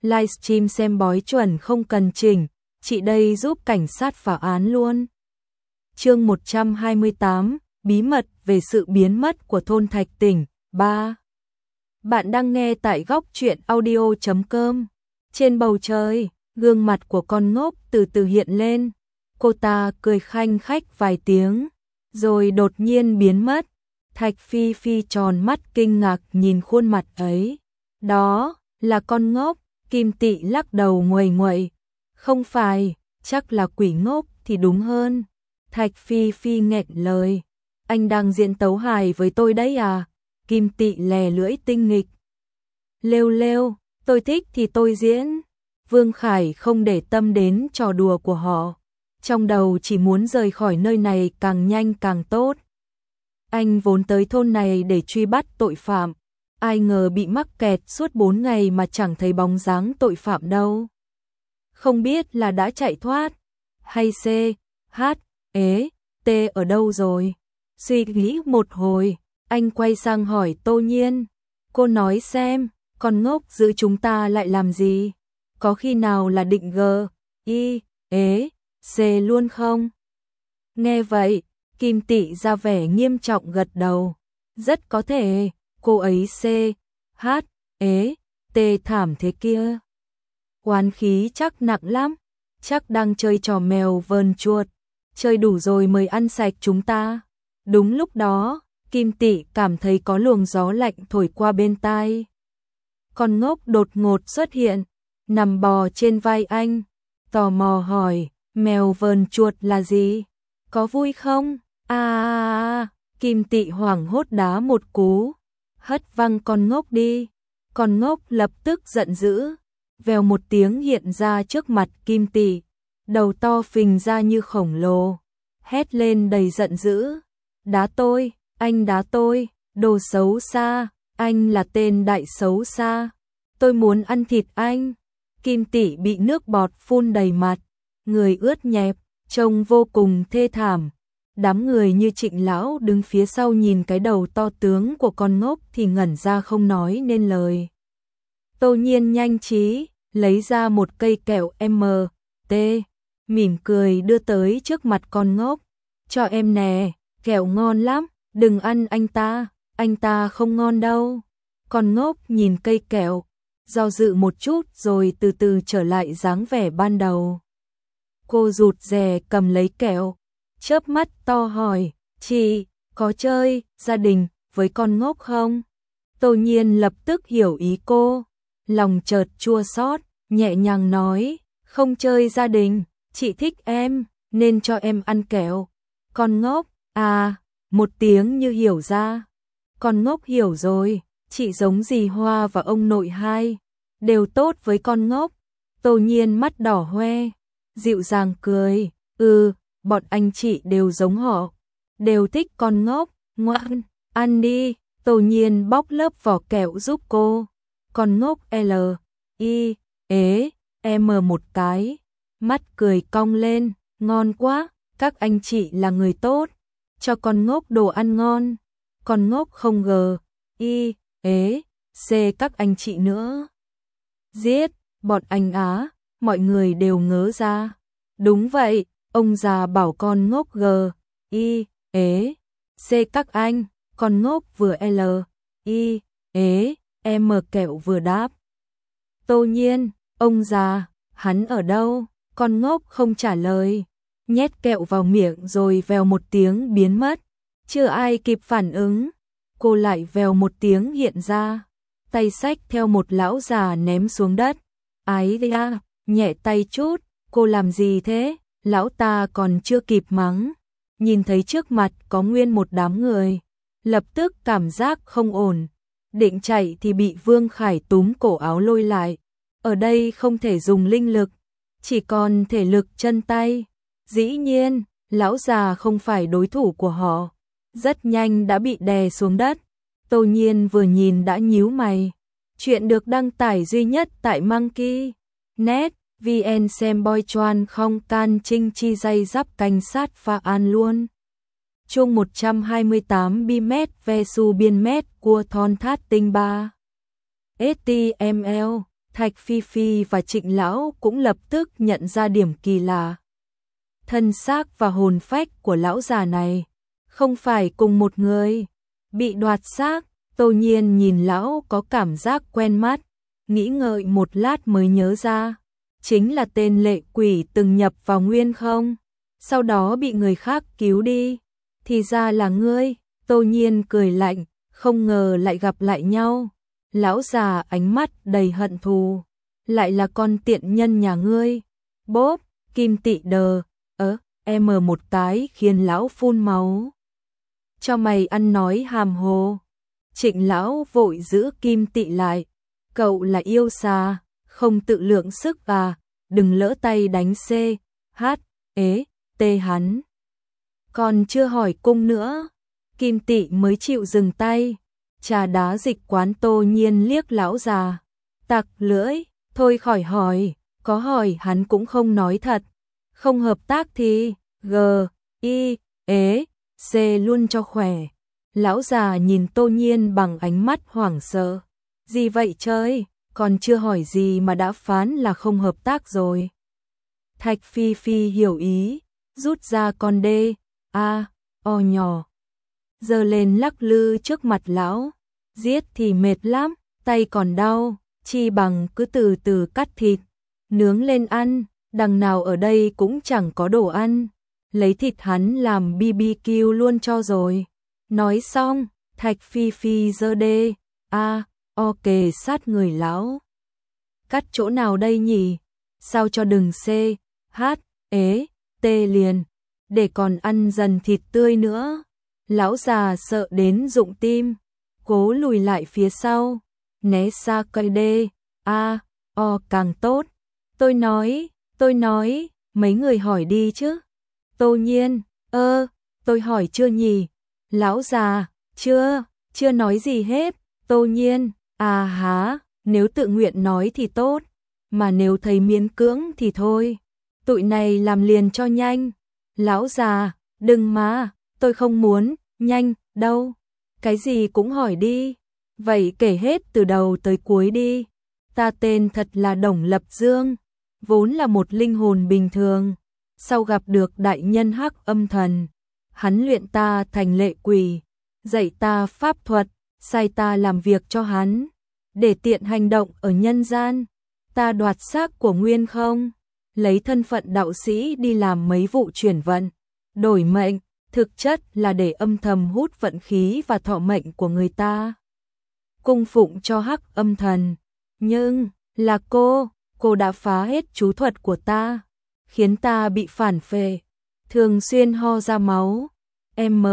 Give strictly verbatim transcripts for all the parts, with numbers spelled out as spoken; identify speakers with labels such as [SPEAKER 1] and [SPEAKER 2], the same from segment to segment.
[SPEAKER 1] livestream xem bói chuẩn không cần chỉnh, chị đây giúp cảnh sát phá án luôn. Chương một trăm hai mươi tám, bí mật về sự biến mất của thôn Thạch Tỉnh, ba. Bạn đang nghe tại góc truyện audio chấm com. Trên bầu trời, gương mặt của con ngốc từ từ hiện lên. Cô ta cười khanh khách vài tiếng, rồi đột nhiên biến mất. Thạch Phi Phi tròn mắt kinh ngạc nhìn khuôn mặt ấy. Đó là con ngốc. Kim Tị lắc đầu nguầy nguậy. Không phải, chắc là quỷ ngốc thì đúng hơn. Thạch Phi Phi nghẹn lời. Anh đang diễn tấu hài với tôi đấy à? Kim Tị lè lưỡi tinh nghịch. Lêu lêu, tôi thích thì tôi diễn. Vương Khải không để tâm đến trò đùa của họ. Trong đầu chỉ muốn rời khỏi nơi này càng nhanh càng tốt. Anh vốn tới thôn này để truy bắt tội phạm. Ai ngờ bị mắc kẹt suốt bốn ngày mà chẳng thấy bóng dáng tội phạm đâu. Không biết là đã chạy thoát, hay C, H, ế, T ở đâu rồi. Suy nghĩ một hồi, anh quay sang hỏi Tô Nhiên. Cô nói xem, con ngốc giữ chúng ta lại làm gì? Có khi nào là định G, I, ế, C luôn không? Nghe vậy, Kim Tị ra vẻ nghiêm trọng gật đầu. Rất có thể, cô ấy C, H, ế, T thảm thế kia. Oán khí chắc nặng lắm, chắc đang chơi trò mèo vờn chuột. Chơi đủ rồi mới ăn sạch chúng ta. Đúng lúc đó, Kim Tị cảm thấy có luồng gió lạnh thổi qua bên tai. Con ngốc đột ngột xuất hiện, nằm bò trên vai anh, tò mò hỏi, mèo vờn chuột là gì? Có vui không? À, à, à. Kim Tị hoảng hốt đá một cú, hất văng con ngốc đi. Con ngốc lập tức giận dữ, vèo một tiếng hiện ra trước mặt Kim Tị, đầu to phình ra như khổng lồ, hét lên đầy giận dữ. Đá tôi, anh đá tôi, đồ xấu xa, anh là tên đại xấu xa. Tôi muốn ăn thịt anh. Kim Tị bị nước bọt phun đầy mặt, người ướt nhẹp, trông vô cùng thê thảm. Đám người như Trịnh lão đứng phía sau nhìn cái đầu to tướng của con ngốc thì ngẩn ra không nói nên lời. Tô Nhiên nhanh trí lấy ra một cây kẹo M, T, mỉm cười đưa tới trước mặt con ngốc. Cho em nè, kẹo ngon lắm, đừng ăn anh ta, anh ta không ngon đâu. Con ngốc nhìn cây kẹo, do dự một chút rồi từ từ trở lại dáng vẻ ban đầu. Cô rụt rè cầm lấy kẹo, chớp mắt to hỏi, chị, có chơi gia đình với con ngốc không? Tô Nhiên lập tức hiểu ý cô, lòng chợt chua xót, nhẹ nhàng nói, không chơi gia đình, chị thích em, nên cho em ăn kẹo. Con ngốc, à, một tiếng như hiểu ra. Con ngốc hiểu rồi, chị giống dì Hoa và ông nội hai, đều tốt với con ngốc. Tô Nhiên mắt đỏ hoe, dịu dàng cười, ừ, bọn anh chị đều giống họ, đều thích con ngốc, ngoan, ăn đi. Tô Nhiên bóc lớp vỏ kẹo giúp cô. Con ngốc L, I, ế, M một cái, mắt cười cong lên, ngon quá, các anh chị là người tốt, cho con ngốc đồ ăn ngon. Con ngốc không G, I, ế, C các anh chị nữa. Giết, bọn anh Á, mọi người đều ngớ ra. Đúng vậy, ông già bảo con ngốc G, I, ế, C các anh, con ngốc vừa L, I, ế, M kẹo vừa đáp. Tô Nhiên, ông già, hắn ở đâu? Con ngốc không trả lời, nhét kẹo vào miệng rồi vèo một tiếng biến mất. Chưa ai kịp phản ứng, cô lại vèo một tiếng hiện ra, tay xách theo một lão già ném xuống đất. Ái da, nhẹ tay chút, cô làm gì thế? Lão ta còn chưa kịp mắng, nhìn thấy trước mặt có nguyên một đám người, lập tức cảm giác không ổn, định chạy thì bị Vương Khải túm cổ áo lôi lại. Ở đây không thể dùng linh lực, chỉ còn thể lực chân tay. Dĩ nhiên, lão già không phải đối thủ của họ, rất nhanh đã bị đè xuống đất. Tô Nhiên vừa nhìn đã nhíu mày. Chuyện được đăng tải duy nhất tại Monkey net vn, xem boy choan không can trinh chi dây dắp cảnh sát phá án luôn. Chung một trăm hai mươi tám bi mét ve su biên mét của thon thát tinh ba. ếch ti em lờ, Thạch Phi Phi và Trịnh Lão cũng lập tức nhận ra điểm kỳ lạ. Thân xác và hồn phách của lão già này không phải cùng một người. Bị đoạt xác, Tô Nhiên nhìn lão có cảm giác quen mắt, nghĩ ngợi một lát mới nhớ ra. Chính là tên lệ quỷ từng nhập vào Nguyên Không, sau đó bị người khác cứu đi. Thì ra là ngươi. Tô Nhiên cười lạnh, không ngờ lại gặp lại nhau. Lão già ánh mắt đầy hận thù. Lại là con tiện nhân nhà ngươi. Bốp, Kim Tị đờ, ớ, em một cái khiến lão phun máu. Cho mày ăn nói hàm hồ. Trịnh Lão vội giữ Kim Tị lại. Cậu là yêu xà, không tự lượng sức à, đừng lỡ tay đánh C, H, ế, T hắn. Còn chưa hỏi cung nữa, Kim Tị mới chịu dừng tay. Trà đá dịch quán Tô Nhiên liếc lão già, tặc lưỡi, thôi khỏi hỏi, có hỏi hắn cũng không nói thật. Không hợp tác thì G, I, ế, C luôn cho khỏe. Lão già nhìn Tô Nhiên bằng ánh mắt hoảng sợ. Gì vậy chơi, còn chưa hỏi gì mà đã phán là không hợp tác rồi. Thạch Phi Phi hiểu ý, rút ra con đê, a, o nhỏ. Giơ lên lắc lư trước mặt lão. Giết thì mệt lắm, tay còn đau, chi bằng cứ từ từ cắt thịt, nướng lên ăn, đằng nào ở đây cũng chẳng có đồ ăn. Lấy thịt hắn làm bê bê kiu luôn cho rồi. Nói xong, Thạch Phi Phi giơ đê, a, o kề sát người lão. Cắt chỗ nào đây nhỉ? Sao cho đừng C, H, ế, T liền, để còn ăn dần thịt tươi nữa. Lão già sợ đến rụng tim, cố lùi lại phía sau, né xa cây đê, a, o càng tốt. Tôi nói, tôi nói, mấy người hỏi đi chứ. Tô Nhiên, ơ, tôi hỏi chưa nhỉ? Lão già, chưa, chưa nói gì hết. Tô Nhiên, à há, nếu tự nguyện nói thì tốt, mà nếu thấy miễn cưỡng thì thôi. Tụi này làm liền cho nhanh. Lão già, đừng mà, tôi không muốn, nhanh, đâu. Cái gì cũng hỏi đi. Vậy kể hết từ đầu tới cuối đi. Ta tên thật là Đồng Lập Dương, vốn là một linh hồn bình thường. Sau gặp được đại nhân Hắc Âm Thần, hắn luyện ta thành lệ quỷ, dạy ta pháp thuật, sai ta làm việc cho hắn, để tiện hành động ở nhân gian. Ta đoạt xác của Nguyên Không, lấy thân phận đạo sĩ đi làm mấy vụ chuyển vận, đổi mệnh, thực chất là để âm thầm hút vận khí và thọ mệnh của người ta. Cung phụng cho Hắc Âm Thần, nhưng là cô, cô đã phá hết chú thuật của ta, khiến ta bị phản phệ, thường xuyên ho ra máu. M,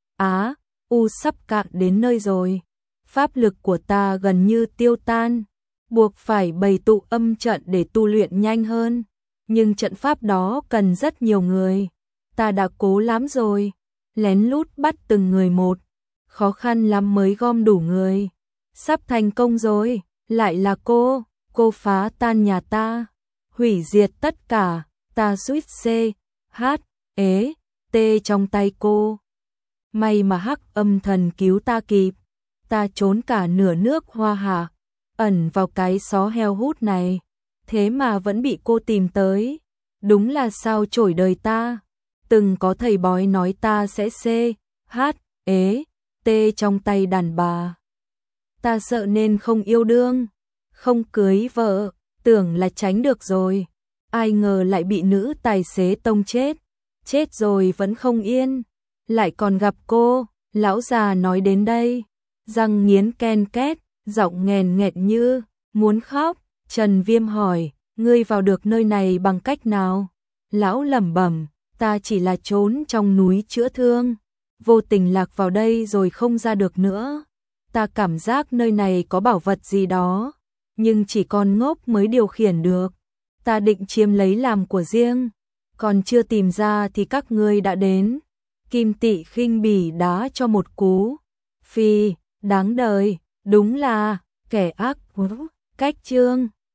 [SPEAKER 1] Á, U sắp cạn đến nơi rồi. Pháp lực của ta gần như tiêu tan, buộc phải bày tụ âm trận để tu luyện nhanh hơn. Nhưng trận pháp đó cần rất nhiều người. Ta đã cố lắm rồi, lén lút bắt từng người một, khó khăn lắm mới gom đủ người. Sắp thành công rồi, lại là cô, cô phá tan nhà ta, hủy diệt tất cả, ta suýt C, H, ế, T trong tay cô. May mà Hắc Âm Thần cứu ta kịp, ta trốn cả nửa nước Hoa Hạ, ẩn vào cái xó heo hút này, thế mà vẫn bị cô tìm tới. Đúng là sao chổi đời ta. Từng có thầy bói nói ta sẽ C, H, ế, T trong tay đàn bà. Ta sợ nên không yêu đương, không cưới vợ, tưởng là tránh được rồi. Ai ngờ lại bị nữ tài xế tông chết. Chết rồi vẫn không yên, lại còn gặp cô. Lão già nói đến đây, răng nghiến ken két, giọng nghèn nghẹt như muốn khóc. Trần Viêm hỏi, ngươi vào được nơi này bằng cách nào? Lão lẩm bẩm, ta chỉ là trốn trong núi chữa thương, vô tình lạc vào đây rồi không ra được nữa. Ta cảm giác nơi này có bảo vật gì đó, nhưng chỉ con ngốc mới điều khiển được. Ta định chiếm lấy làm của riêng, còn chưa tìm ra thì các ngươi đã đến. Kim Tị khinh bỉ đá cho một cú. Phi, đáng đời, đúng là kẻ ác. Cách chương